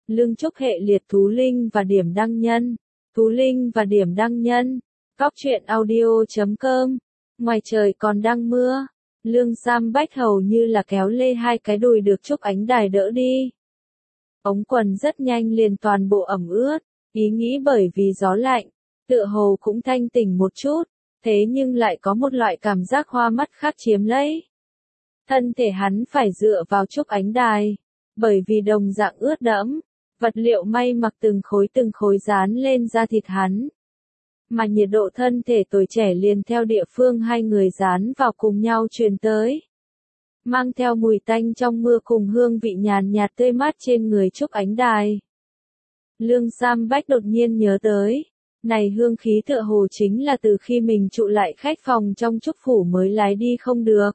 Lương Trúc hệ liệt thú linh và điểm đăng nhân. Thú linh và điểm đăng nhân. Góc truyện audio.com. Ngoài trời còn đang mưa. Lương Sam Bách hầu như là kéo lê hai cái đùi được Trúc Ánh Đài đỡ đi. Ống quần rất nhanh liền toàn bộ ẩm ướt. Ý nghĩ bởi vì gió lạnh, tựa hồ cũng thanh tỉnh một chút. Thế nhưng lại có một loại cảm giác hoa mắt khác chiếm lấy. Thân thể hắn phải dựa vào Trúc Ánh Đài. Bởi vì đồng dạng ướt đẫm, vật liệu may mặc từng khối dán lên da thịt hắn. Mà nhiệt độ thân thể tuổi trẻ liền theo địa phương hai người dán vào cùng nhau truyền tới. Mang theo mùi tanh trong mưa cùng hương vị nhàn nhạt tươi mát trên người Trúc Ánh Đài. Lương Sam Bách đột nhiên nhớ tới. Này hương khí tựa hồ chính là từ khi mình trụ lại khách phòng trong Trúc Phủ mới lái đi không được.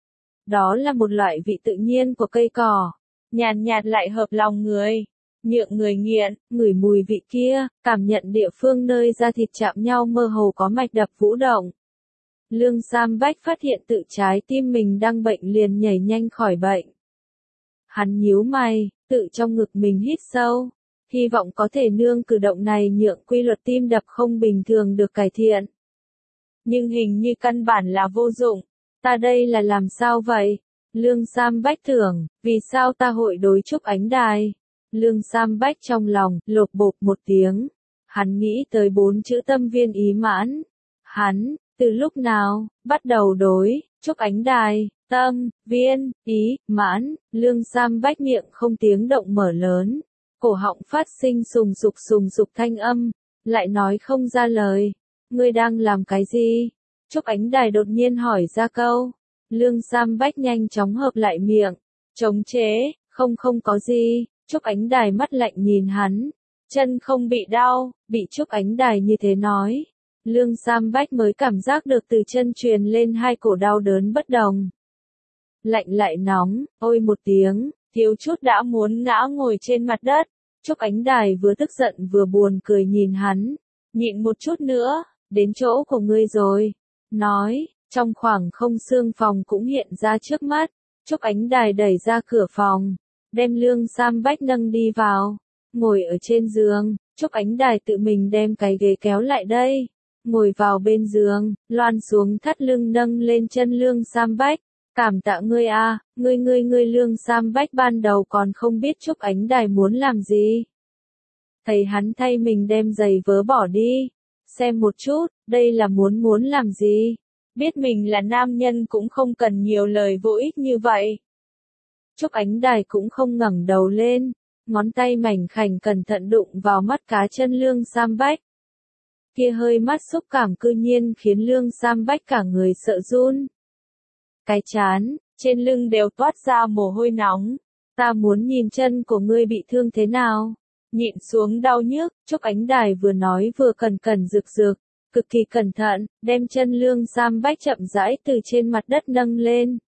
Đó là một loại vị tự nhiên của cây cỏ. Nhàn nhạt lại hợp lòng người. Nhượng người nghiện, ngửi mùi vị kia, cảm nhận địa phương nơi da thịt chạm nhau mơ hồ có mạch đập vũ động. Lương Sam Bách phát hiện tự trái tim mình đang bệnh liền nhảy nhanh khỏi bệnh. Hắn nhíu mày, tự trong ngực mình hít sâu. Hy vọng có thể nương cử động này nhượng quy luật tim đập không bình thường được cải thiện. Nhưng hình như căn bản là vô dụng. Ta đây là làm sao vậy? Lương Sam Bách tưởng, vì sao ta hội đối Trúc Ánh Đài? Lương Sam Bách trong lòng, lột bột một tiếng. Hắn nghĩ tới 4 chữ tâm viên ý mãn. Hắn, từ lúc nào, bắt đầu đối, Trúc Ánh Đài, tâm, viên, ý, mãn, Lương Sam Bách miệng không tiếng động mở lớn. Cổ họng phát sinh sùng sục thanh âm, lại nói không ra lời. Ngươi đang làm cái gì? Trúc Ánh Đài đột nhiên hỏi ra câu. Lương Sam Bách nhanh chóng hợp lại miệng. Chống chế, không có gì. Trúc Ánh Đài mắt lạnh nhìn hắn. Chân không bị đau, bị Trúc Ánh Đài như thế nói. Lương Sam Bách mới cảm giác được từ chân truyền lên hai cổ đau đớn bất đồng. Lạnh lại nóng, ôi một tiếng, thiếu chút đã muốn ngã ngồi trên mặt đất. Trúc Ánh Đài vừa tức giận vừa buồn cười nhìn hắn. Nhịn một chút nữa, đến chỗ của ngươi rồi. Nói, trong khoảng không xương phòng cũng hiện ra trước mắt. Trúc Ánh Đài đẩy ra cửa phòng, đem Lương Sam Bách nâng đi vào. Ngồi ở trên giường, Trúc Ánh Đài tự mình đem cái ghế kéo lại đây. Ngồi vào bên giường, loan xuống thắt lưng nâng lên chân Lương Sam Bách. Cảm tạ ngươi a, ngươi Lương Sam Bách ban đầu còn không biết Trúc Ánh Đài muốn làm gì. Thấy hắn thay mình đem giày vớ bỏ đi. Xem một chút, đây là muốn làm gì. Biết mình là nam nhân cũng không cần nhiều lời vô ích như vậy. Trúc Ánh Đài cũng không ngẩng đầu lên. Ngón tay mảnh khảnh cẩn thận đụng vào mắt cá chân Lương Sam Bách. Kia hơi mắt xúc cảm cư nhiên khiến Lương Sam Bách cả người sợ run. Cái trán, trên lưng đều toát ra mồ hôi nóng. Ta muốn nhìn chân của ngươi bị thương thế nào. Nhịn xuống đau nhức, Trúc Ánh Đài vừa nói vừa cẩn rực, cực kỳ cẩn thận, đem chân Lương Sam Bách chậm rãi từ trên mặt đất nâng lên.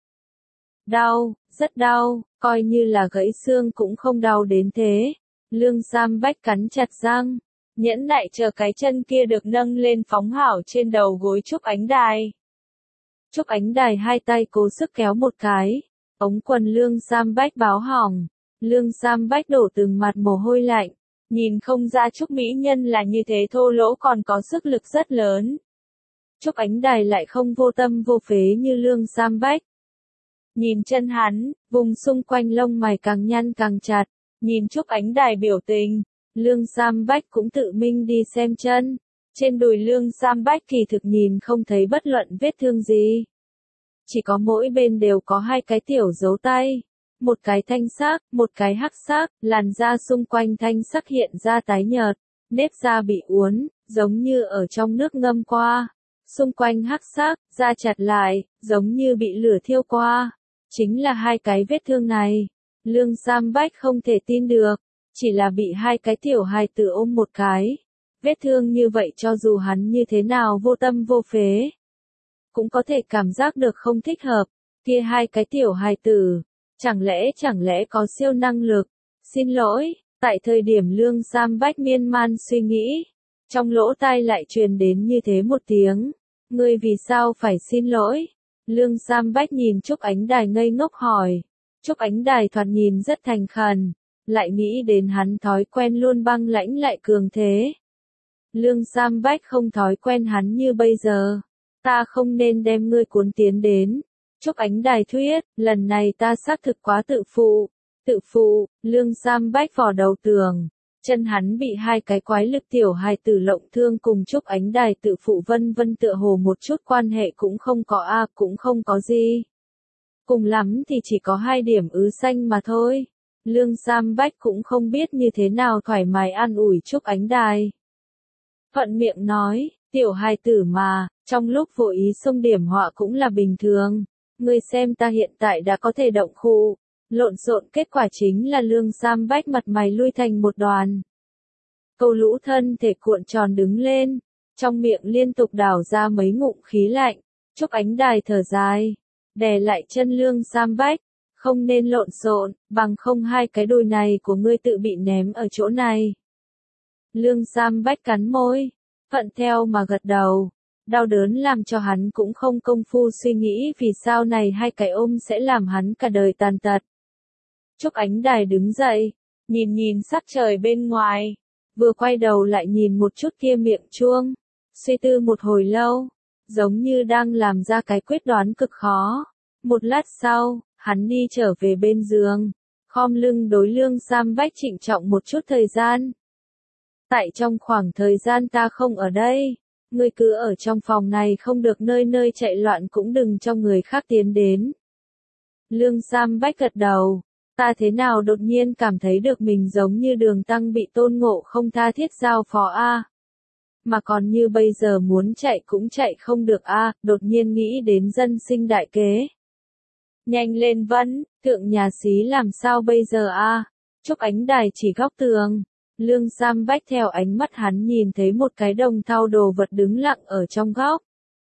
Đau, rất đau, coi như là gãy xương cũng không đau đến thế. Lương Sam Bách cắn chặt răng, nhẫn nại chờ cái chân kia được nâng lên phóng hảo trên đầu gối Trúc Ánh Đài. Trúc Ánh Đài hai tay cố sức kéo một cái, ống quần Lương Sam Bách báo hỏng. Lương Sam Bách đổ từng mặt mồ hôi lạnh, nhìn không ra Trúc mỹ nhân là như thế thô lỗ còn có sức lực rất lớn. Trúc Ánh Đài lại không vô tâm vô phế như Lương Sam Bách. Nhìn chân hắn, vùng xung quanh lông mày càng nhăn càng chặt, nhìn Trúc Ánh Đài biểu tình, Lương Sam Bách cũng tự mình đi xem chân. Trên đùi Lương Sam Bách kỳ thực nhìn không thấy bất luận vết thương gì. Chỉ có mỗi bên đều có hai cái tiểu dấu tay. Một cái thanh sắc, một cái hắc sắc, làn da xung quanh thanh sắc hiện ra tái nhợt, nếp da bị uốn, giống như ở trong nước ngâm qua. Xung quanh hắc sắc, da chặt lại, giống như bị lửa thiêu qua. Chính là hai cái vết thương này. Lương Sam Bách không thể tin được, chỉ là bị hai cái tiểu hài tử ôm một cái. Vết thương như vậy cho dù hắn như thế nào vô tâm vô phế, cũng có thể cảm giác được không thích hợp. Kia hai cái tiểu hài tử, chẳng lẽ có siêu năng lực. Xin lỗi, tại thời điểm Lương Sam Bách miên man suy nghĩ, trong lỗ tai lại truyền đến như thế một tiếng. Ngươi vì sao phải xin lỗi? Lương Sam Bách nhìn Trúc Ánh Đài ngây ngốc hỏi. Trúc Ánh Đài thoạt nhìn rất thành khẩn. lại nghĩ đến hắn thói quen luôn băng lãnh lại cường thế. Lương Sam Bách không thói quen hắn như bây giờ. Ta không nên đem ngươi cuốn tiến đến. Trúc Ánh Đài thuyết, lần này ta xác thực quá tự phụ. Tự phụ, Lương Sam Bách vò đầu tường. Chân hắn bị hai cái quái lực tiểu hài tử lộng thương cùng Trúc Ánh Đài tự phụ vân vân tựa hồ một chút quan hệ cũng không có cũng không có gì. Cùng lắm thì chỉ có 2 điểm ứ xanh mà thôi. Lương Sam Bách cũng không biết như thế nào thoải mái an ủi Trúc Ánh Đài. Thuận miệng nói, tiểu hài tử mà, trong lúc vô ý xông điểm họa cũng là bình thường. Ngươi xem ta hiện tại đã có thể động khụ. Lộn xộn kết quả chính là Lương Sam Bách mặt mày lui thành một đoàn. Câu lũ thân thể cuộn tròn đứng lên, trong miệng liên tục đảo ra mấy ngụm khí lạnh. Trúc Ánh Đài thở dài, đè lại chân Lương Sam Bách, không nên lộn xộn, bằng không 2 cái đùi này của ngươi tự bị ném ở chỗ này. Lương Sam Bách cắn môi, thuận theo mà gật đầu. Đau đớn làm cho hắn cũng không công phu suy nghĩ vì sao này 2 cái ôm sẽ làm hắn cả đời tàn tật. Trúc Ánh Đài đứng dậy, nhìn sắc trời bên ngoài, vừa quay đầu lại nhìn một chút kia miệng chuông, suy tư một hồi lâu, giống như đang làm ra cái quyết đoán cực khó. Một lát sau, hắn đi trở về bên giường, khom lưng đối Lương Sam Bách trịnh trọng một chút thời gian. Tại trong khoảng thời gian ta không ở đây, ngươi cứ ở trong phòng này không được nơi nơi chạy loạn cũng đừng cho người khác tiến đến. Lương Sam Bách gật đầu. Ta thế nào đột nhiên cảm thấy được mình giống như Đường Tăng bị Tôn Ngộ Không tha thiết giao phó Mà còn như bây giờ muốn chạy cũng chạy không được đột nhiên nghĩ đến dân sinh đại kế. Nhanh lên Vân, thượng nhà xí làm sao bây giờ Trúc Ánh Đài chỉ góc tường. Lương Sam Bách theo ánh mắt hắn nhìn thấy một cái đồng thau đồ vật đứng lặng ở trong góc.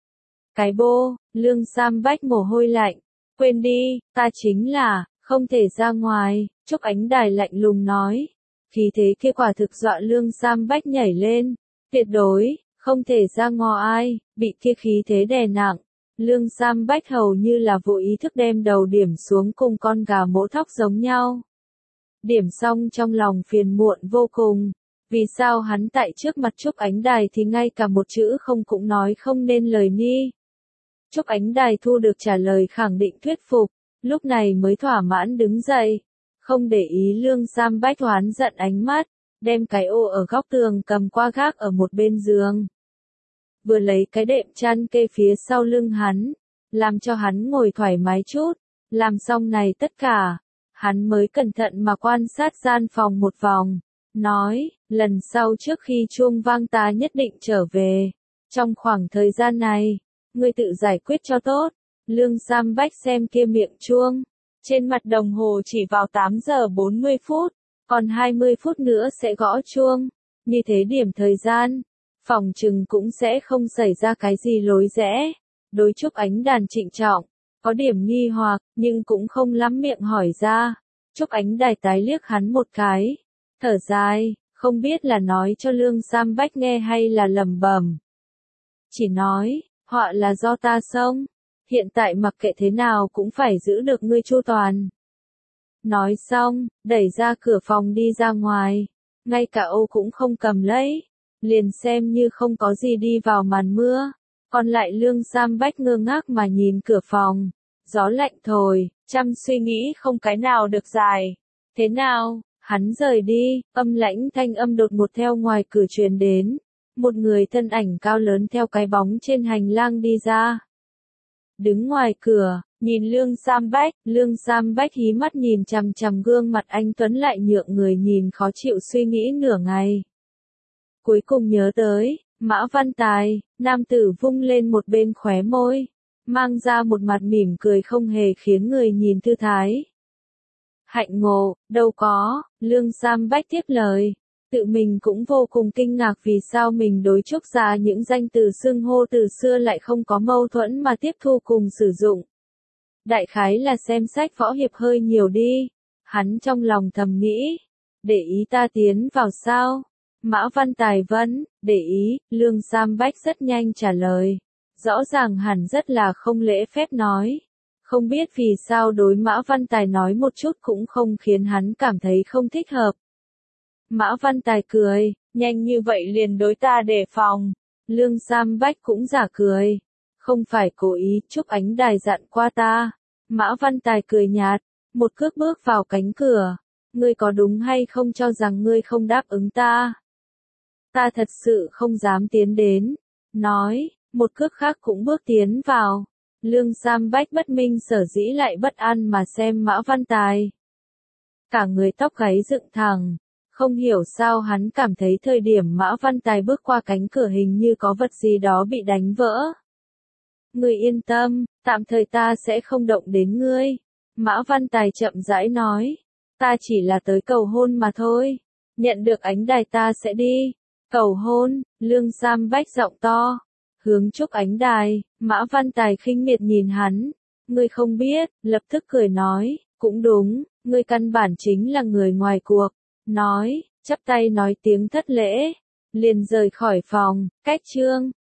Cái bô, Lương Sam Bách mồ hôi lạnh. Quên đi, ta chính là không thể ra ngoài, Trúc Ánh Đài lạnh lùng nói. Khí thế kia quả thực dọa Lương Sam Bách nhảy lên. Tuyệt đối, không thể ra ngoài, bị kia khí thế đè nặng. Lương Sam Bách hầu như là vô ý thức đem đầu điểm xuống cùng con gà mổ thóc giống nhau. Điểm xong trong lòng phiền muộn vô cùng. Vì sao hắn tại trước mặt Trúc Ánh Đài thì ngay cả một chữ không cũng nói không nên lời ni. Trúc Ánh Đài thu được trả lời khẳng định thuyết phục. Lúc này mới thỏa mãn đứng dậy, không để ý Lương Sam Bách hoán giận ánh mắt, đem cái ô ở góc tường cầm qua gác ở một bên giường. Vừa lấy cái đệm chăn kê phía sau lưng hắn, làm cho hắn ngồi thoải mái chút, làm xong này tất cả, hắn mới cẩn thận mà quan sát gian phòng một vòng, nói, lần sau trước khi chuông vang ta nhất định trở về, trong khoảng thời gian này, ngươi tự giải quyết cho tốt. Lương Sam Bách xem kia miệng chuông, trên mặt đồng hồ chỉ vào 8 giờ 40 phút, còn 20 phút nữa sẽ gõ chuông, như thế điểm thời gian, phòng trừng cũng sẽ không xảy ra cái gì lối rẽ. Đối Trúc Ánh Đàn trịnh trọng, có điểm nghi hoặc, nhưng cũng không lắm miệng hỏi ra. Trúc Ánh Đài tái liếc hắn một cái, thở dài, không biết là nói cho Lương Sam Bách nghe hay là lẩm bẩm. Chỉ nói, họa là do ta xông. Hiện tại mặc kệ thế nào cũng phải giữ được ngươi chu toàn. Nói xong, đẩy ra cửa phòng đi ra ngoài. Ngay cả ô cũng không cầm lấy. Liền xem như không có gì đi vào màn mưa. Còn lại Lương Sam Bách ngơ ngác mà nhìn cửa phòng. Gió lạnh thổi, chăm suy nghĩ không cái nào được dài. Thế nào, hắn rời đi, âm lãnh thanh âm đột ngột theo ngoài cửa truyền đến. Một người thân ảnh cao lớn theo cái bóng trên hành lang đi ra. Đứng ngoài cửa, nhìn Lương Sam Bách hí mắt nhìn chằm chằm gương mặt anh Tuấn lại nhượng người nhìn khó chịu suy nghĩ nửa ngày. Cuối cùng nhớ tới, Mã Văn Tài, nam tử vung lên một bên khóe môi, mang ra một mặt mỉm cười không hề khiến người nhìn thư thái. Hạnh ngộ, đâu có, Lương Sam Bách tiếp lời. Tự mình cũng vô cùng kinh ngạc vì sao mình đối Trúc gia những danh từ xưng hô từ xưa lại không có mâu thuẫn mà tiếp thu cùng sử dụng. Đại khái là xem sách võ hiệp hơi nhiều đi. Hắn trong lòng thầm nghĩ. Để ý ta tiến vào sao? Mã Văn Tài vấn, để ý, Lương Sam Bách rất nhanh trả lời. Rõ ràng hẳn rất là không lễ phép nói. Không biết vì sao đối Mã Văn Tài nói một chút cũng không khiến hắn cảm thấy không thích hợp. Mã Văn Tài cười, nhanh như vậy liền đối ta đề phòng. Lương Sam Bách cũng giả cười. Không phải cố ý, Trúc Ánh Đài dặn qua ta. Mã Văn Tài cười nhạt, một cước bước vào cánh cửa. Ngươi có đúng hay không cho rằng ngươi không đáp ứng ta? Ta thật sự không dám tiến đến. Nói, một cước khác cũng bước tiến vào. Lương Sam Bách bất minh sở dĩ lại bất an mà xem Mã Văn Tài. Cả người tóc gáy dựng thẳng. Không hiểu sao hắn cảm thấy thời điểm Mã Văn Tài bước qua cánh cửa hình như có vật gì đó bị đánh vỡ. Ngươi yên tâm, tạm thời ta sẽ không động đến ngươi. Mã Văn Tài chậm rãi nói. Ta chỉ là tới cầu hôn mà thôi. Nhận được Ánh Đài ta sẽ đi. Cầu hôn, Lương Sam Bách giọng to. Hướng Trúc Ánh Đài, Mã Văn Tài khinh miệt nhìn hắn. Ngươi không biết, lập tức cười nói. Cũng đúng, ngươi căn bản chính là người ngoài cuộc. Nói, chắp tay nói tiếng thất lễ. Liền rời khỏi phòng, cách chương.